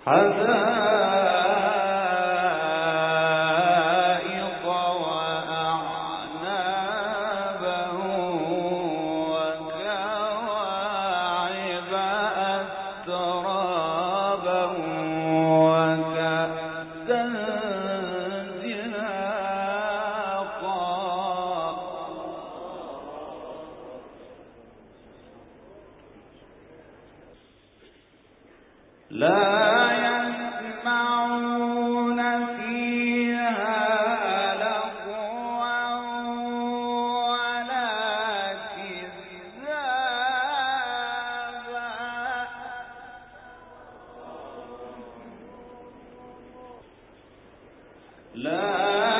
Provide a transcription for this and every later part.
حدائق وأعنابا وكواعب أترابا وكأسا دهاقا لا يسمعون فيها لغوا ولا كذابا لا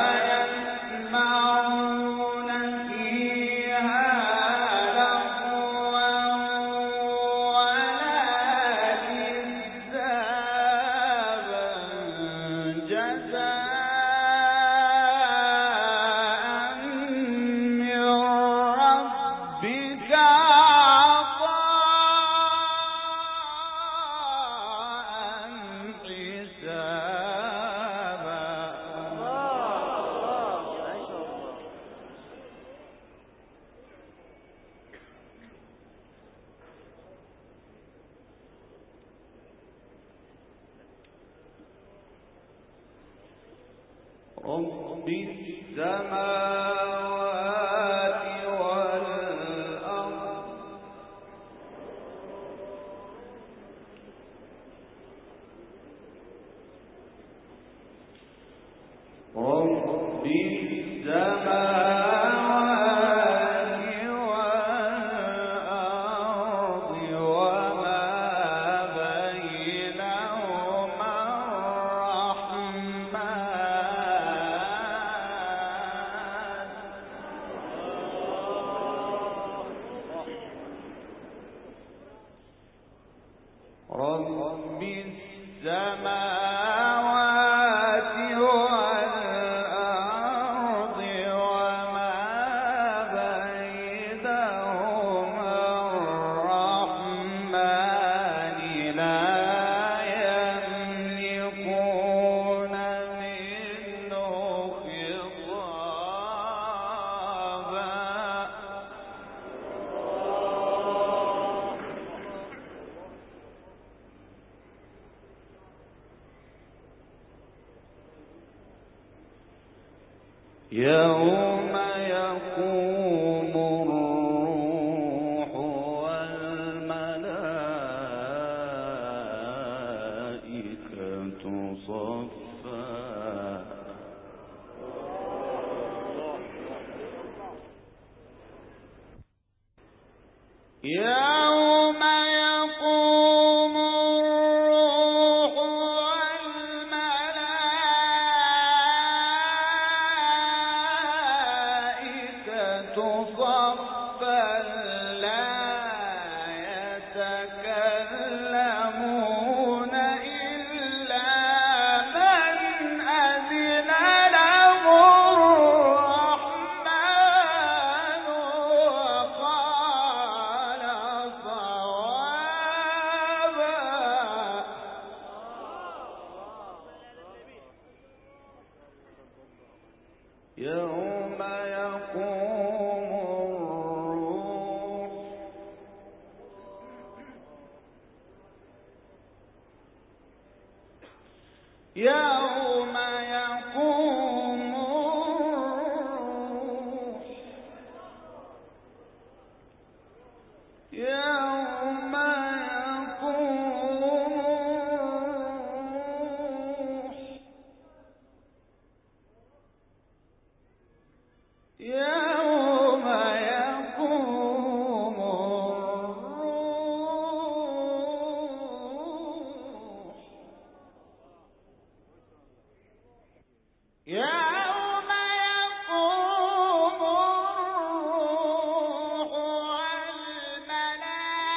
يسمعون فيها لغوا ولا كذابا جزاء من ربك عطاء حسابا رب السماوات والأرض رب السماوات والأرض وما بينهما رب السماوات والأرض وما بينهما الرحمن لا يملكون منه خطابا يوم يقوم الروح والملائكة صفا يوم يقوم الروح والملائكة صفا لا يتكلمون إلا من أذن له الرحمن وقال صوابا يوم يقوم الروح يوم يقوم الروح يوم يقوم الروح يوم يقوم الروح يوم يقوم الروح والملائكة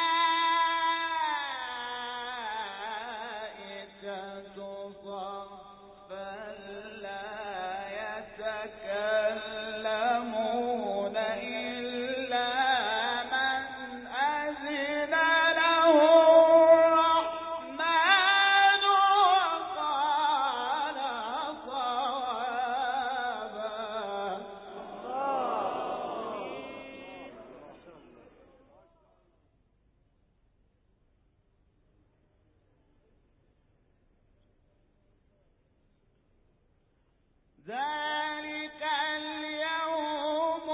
ذلك اليوم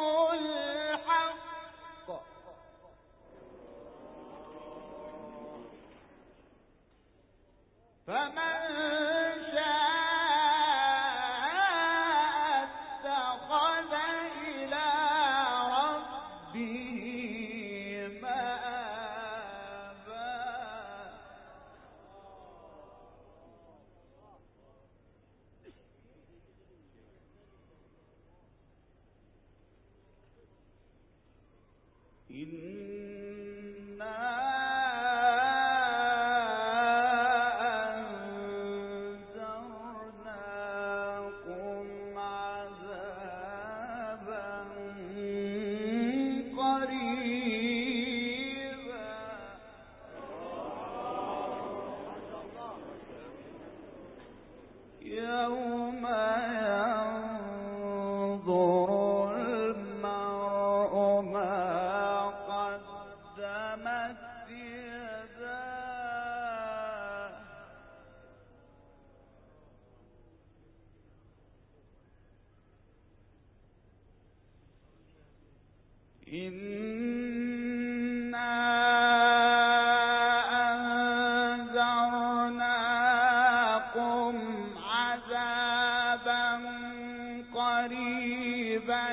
الحق فمن شاء اتخذ إلى ربه مآبا إنا أنذرناكم عذابا قريبا يوم ينظر المرء ما قدمت يداه إنا أنذرناكم عذابا قريبا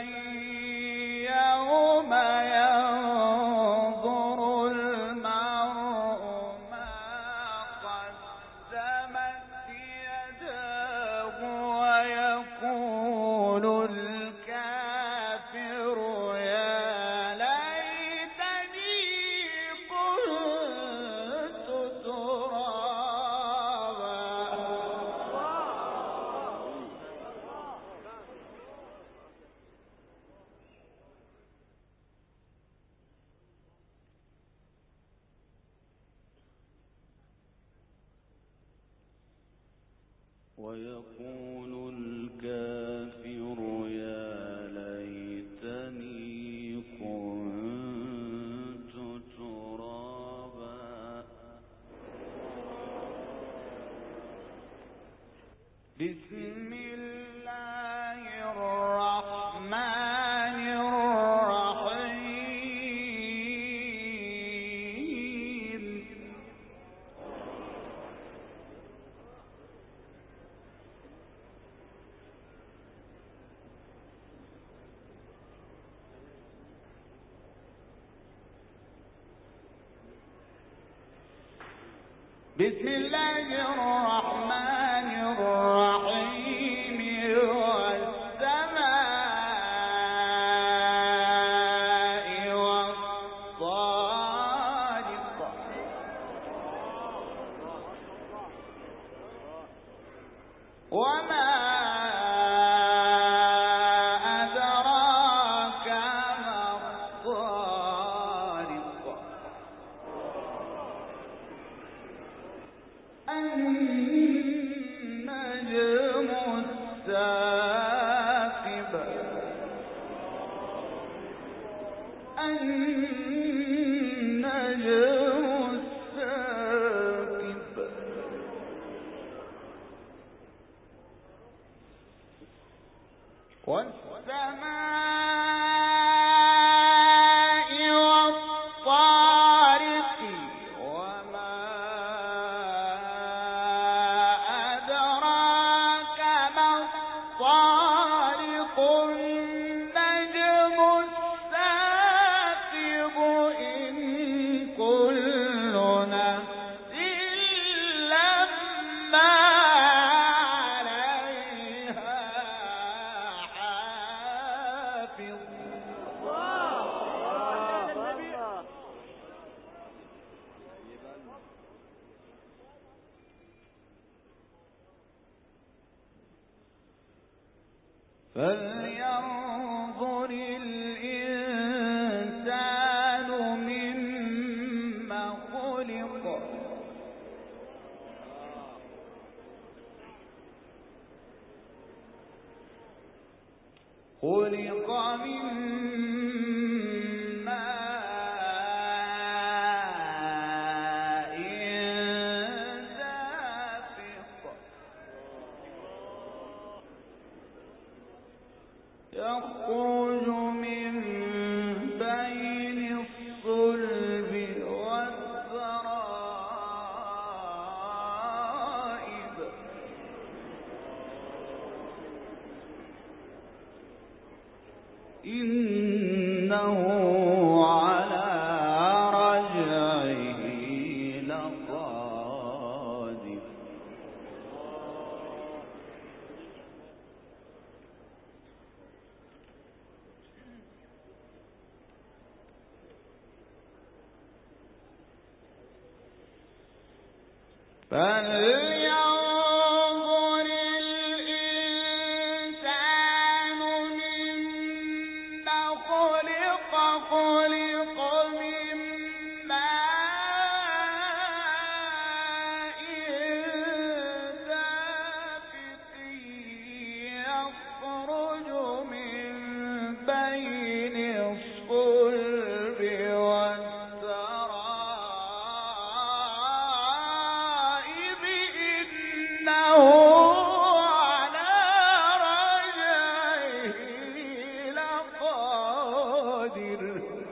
يوم ينظر المرء ما قدمت يداه ويقول الكافر يا ليتني كنت ترابا ويقول الكافر يا ليتني كنت ترابا بسم الله الرحمن الرحيم بسم الله الرحمن الرحيم والسماء والطارق وما أدراك ما الطارق النجم الثاقب النجم الثاقب والسماء والطارق وما أدراك ما الطارق النجم الثاقب إن كل نفس لما عليها حافظ فلينظر الإنسان مما خلق خلق من ماء دافق فلينظر الإنسان مما خلق من ماء دافق يخرج من بين الصلب والترائب إنه على رجعه لقادر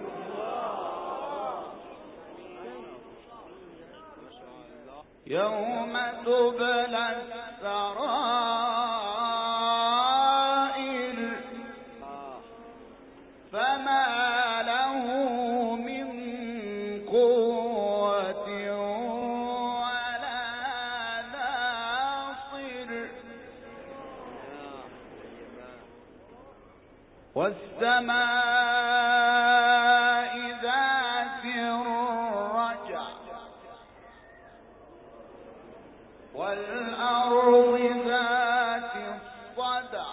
يوم تبلى السرائر فما له من قوة ولا ناصر والسماء ذات الرجع والأرض ذات الصدع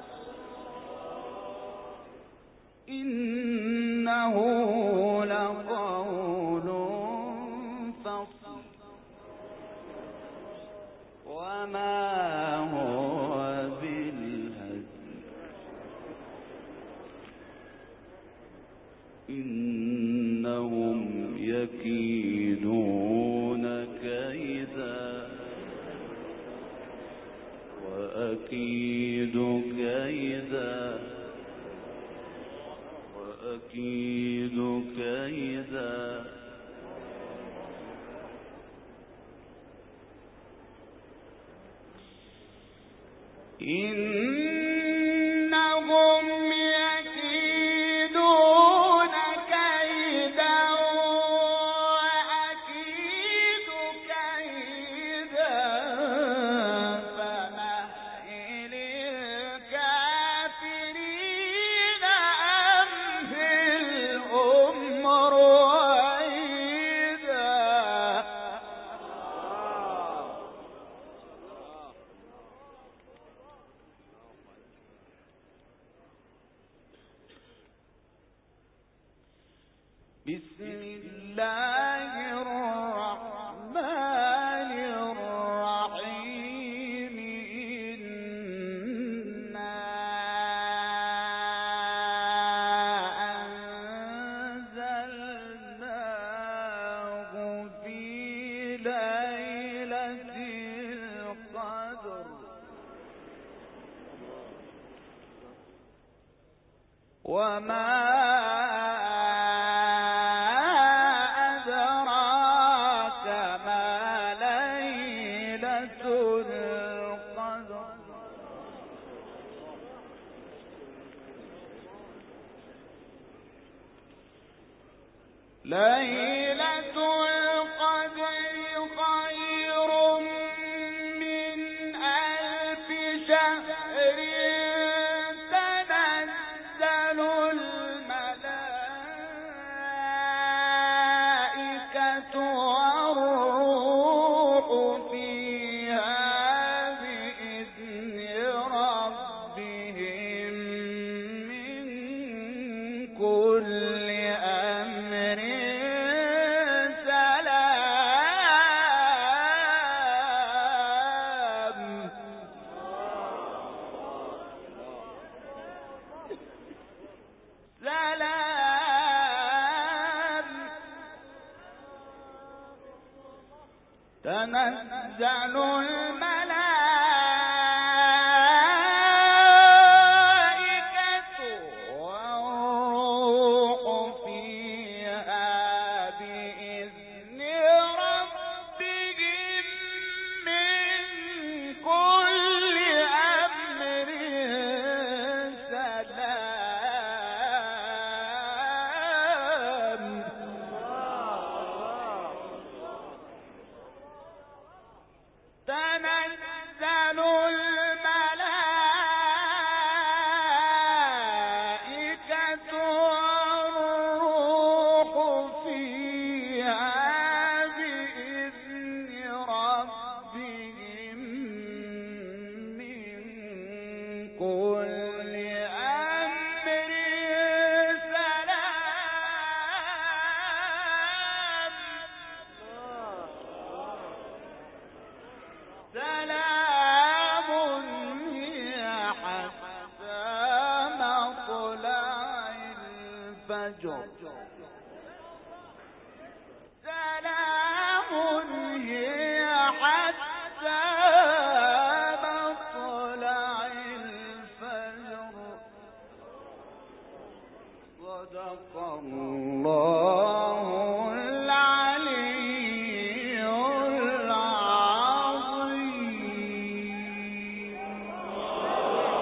إنه لقول فصل وما هو بالهزل إنهم يكيدون كيدا وأكيد كيدا وأكيد كيدا إنهم يكيدون كيدا وأكيد كيدا فمهل الكافرين أمهلهم رويدا بسم الله الرحمن الرحيم إنا أنزلناه في ليلة القدر وما أدراك ما ليلة القدر ليلة القدر خير من ألف شهر تنزل الملائكة والروح فيها بإذن ربهم من كل أمر سلام تنزل الملائكة